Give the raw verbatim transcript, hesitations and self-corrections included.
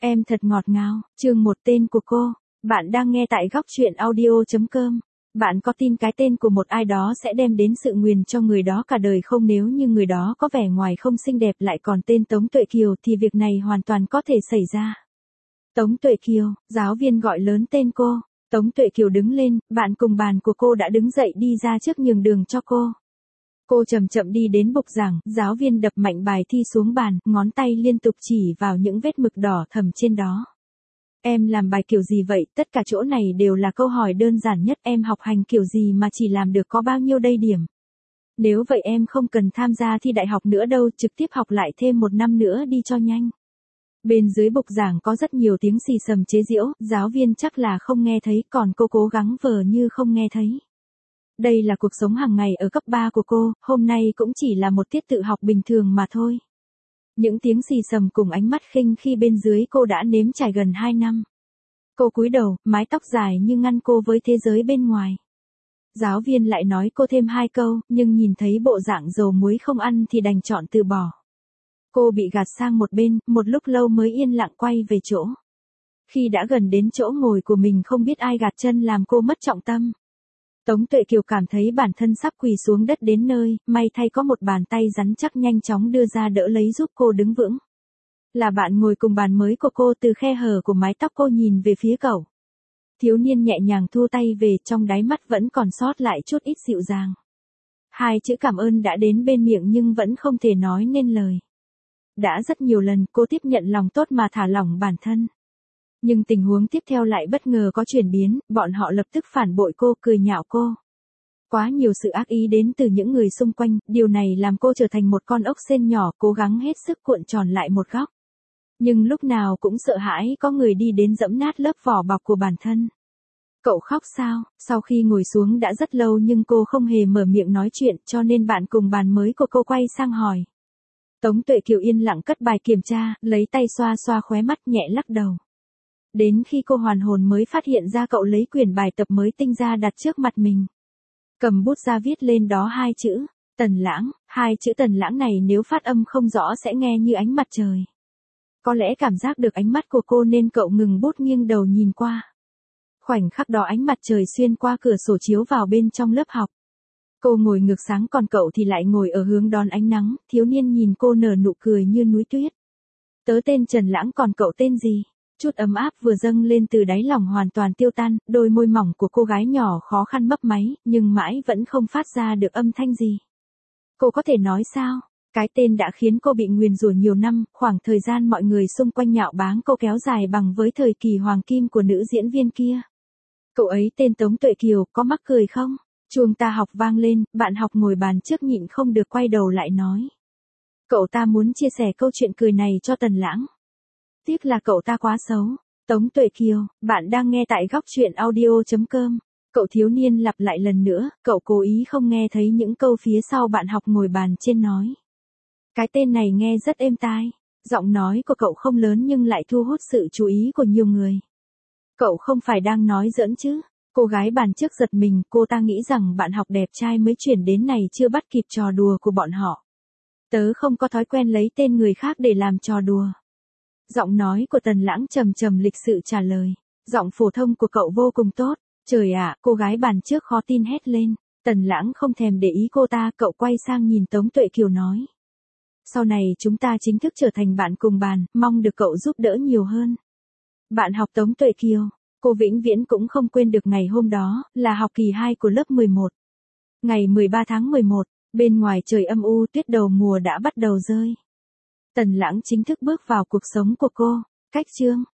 Em thật ngọt ngào, chương một tên của cô. Bạn đang nghe tại góc truyện audio chấm com. Bạn có tin cái tên của một ai đó sẽ đem đến sự nguyền cho người đó cả đời không? Nếu như người đó có vẻ ngoài không xinh đẹp lại còn tên Tống Tuệ Kiều thì việc này hoàn toàn có thể xảy ra. Tống Tuệ Kiều, giáo viên gọi lớn tên cô. Tống Tuệ Kiều đứng lên, bạn cùng bàn của cô đã đứng dậy đi ra trước nhường đường cho cô. Cô chậm chậm đi đến bục giảng, giáo viên đập mạnh bài thi xuống bàn, ngón tay liên tục chỉ vào những vết mực đỏ thầm trên đó. Em làm bài kiểu gì vậy? Tất cả chỗ này đều là câu hỏi đơn giản nhất. Em học hành kiểu gì mà chỉ làm được có bao nhiêu đây điểm? Nếu vậy em không cần tham gia thi đại học nữa đâu, trực tiếp học lại thêm một năm nữa đi cho nhanh. Bên dưới bục giảng có rất nhiều tiếng xì xầm chế giễu, giáo viên chắc là không nghe thấy, còn cô cố gắng vờ như không nghe thấy. Đây là cuộc sống hàng ngày ở cấp ba của cô, hôm nay cũng chỉ là một tiết tự học bình thường mà thôi. Những tiếng xì xầm cùng ánh mắt khinh khi bên dưới cô đã nếm trải gần hai năm. Cô cúi đầu, mái tóc dài như ngăn cô với thế giới bên ngoài. Giáo viên lại nói cô thêm hai câu, nhưng nhìn thấy bộ dạng dầu muối không ăn thì đành chọn từ bỏ. Cô bị gạt sang một bên, một lúc lâu mới yên lặng quay về chỗ. Khi đã gần đến chỗ ngồi của mình không biết ai gạt chân làm cô mất trọng tâm. Tống Tuệ Kiều cảm thấy bản thân sắp quỳ xuống đất đến nơi, may thay có một bàn tay rắn chắc nhanh chóng đưa ra đỡ lấy giúp cô đứng vững. Là bạn ngồi cùng bàn mới của cô. Từ khe hở của mái tóc cô nhìn về phía cậu. Thiếu niên nhẹ nhàng thu tay về, trong đáy mắt vẫn còn sót lại chút ít dịu dàng. Hai chữ cảm ơn đã đến bên miệng nhưng vẫn không thể nói nên lời. Đã rất nhiều lần cô tiếp nhận lòng tốt mà thả lỏng bản thân. Nhưng tình huống tiếp theo lại bất ngờ có chuyển biến, bọn họ lập tức phản bội cô, cười nhạo cô. Quá nhiều sự ác ý đến từ những người xung quanh, điều này làm cô trở thành một con ốc sên nhỏ, cố gắng hết sức cuộn tròn lại một góc. Nhưng lúc nào cũng sợ hãi có người đi đến giẫm nát lớp vỏ bọc của bản thân. Cậu khóc sao? Sau khi ngồi xuống đã rất lâu nhưng cô không hề mở miệng nói chuyện, cho nên bạn cùng bàn mới của cô quay sang hỏi. Tống Tuệ Kiều yên lặng cất bài kiểm tra, lấy tay xoa xoa khóe mắt nhẹ lắc đầu. Đến khi cô hoàn hồn mới phát hiện ra cậu lấy quyển bài tập mới tinh ra đặt trước mặt mình. Cầm bút ra viết lên đó hai chữ, Tần Lãng. Hai chữ Tần Lãng này nếu phát âm không rõ sẽ nghe như ánh mặt trời. Có lẽ cảm giác được ánh mắt của cô nên cậu ngừng bút nghiêng đầu nhìn qua. Khoảnh khắc đó ánh mặt trời xuyên qua cửa sổ chiếu vào bên trong lớp học. Cô ngồi ngược sáng còn cậu thì lại ngồi ở hướng đón ánh nắng, thiếu niên nhìn cô nở nụ cười như núi tuyết. Tớ tên Trần Lãng, còn cậu tên gì? Chút ấm áp vừa dâng lên từ đáy lòng hoàn toàn tiêu tan, đôi môi mỏng của cô gái nhỏ khó khăn mấp máy, nhưng mãi vẫn không phát ra được âm thanh gì. Cô có thể nói sao? Cái tên đã khiến cô bị nguyền rủa nhiều năm, khoảng thời gian mọi người xung quanh nhạo báng cô kéo dài bằng với thời kỳ hoàng kim của nữ diễn viên kia. Cậu ấy tên Tống Tuệ Kiều, có mắc cười không? Chuông ta học vang lên, bạn học ngồi bàn trước nhịn không được quay đầu lại nói. Cậu ta muốn chia sẻ câu chuyện cười này cho Tần Lãng. Tiếc là cậu ta quá xấu. Tống Tuệ Kiều, bạn đang nghe tại góc truyện audio chấm com. Cậu thiếu niên lặp lại lần nữa, cậu cố ý không nghe thấy những câu phía sau bạn học ngồi bàn trên nói. Cái tên này nghe rất êm tai. Giọng nói của cậu không lớn nhưng lại thu hút sự chú ý của nhiều người. Cậu không phải đang nói giỡn chứ? Cô gái bàn trước giật mình, cô ta nghĩ rằng bạn học đẹp trai mới chuyển đến này chưa bắt kịp trò đùa của bọn họ. Tớ không có thói quen lấy tên người khác để làm trò đùa. Giọng nói của Tần Lãng trầm trầm lịch sự trả lời. Giọng phổ thông của cậu vô cùng tốt. Trời ạ, cô gái bàn trước khó tin hét lên. Tần Lãng không thèm để ý cô ta, cậu quay sang nhìn Tống Tuệ Kiều nói. Sau này chúng ta chính thức trở thành bạn cùng bàn, mong được cậu giúp đỡ nhiều hơn. Bạn học Tống Tuệ Kiều. Cô vĩnh viễn cũng không quên được ngày hôm đó, là học kỳ hai của lớp mười một. Ngày mười ba tháng mười một, bên ngoài trời âm u, tuyết đầu mùa đã bắt đầu rơi. Tần Lãng chính thức bước vào cuộc sống của cô. Cách chương.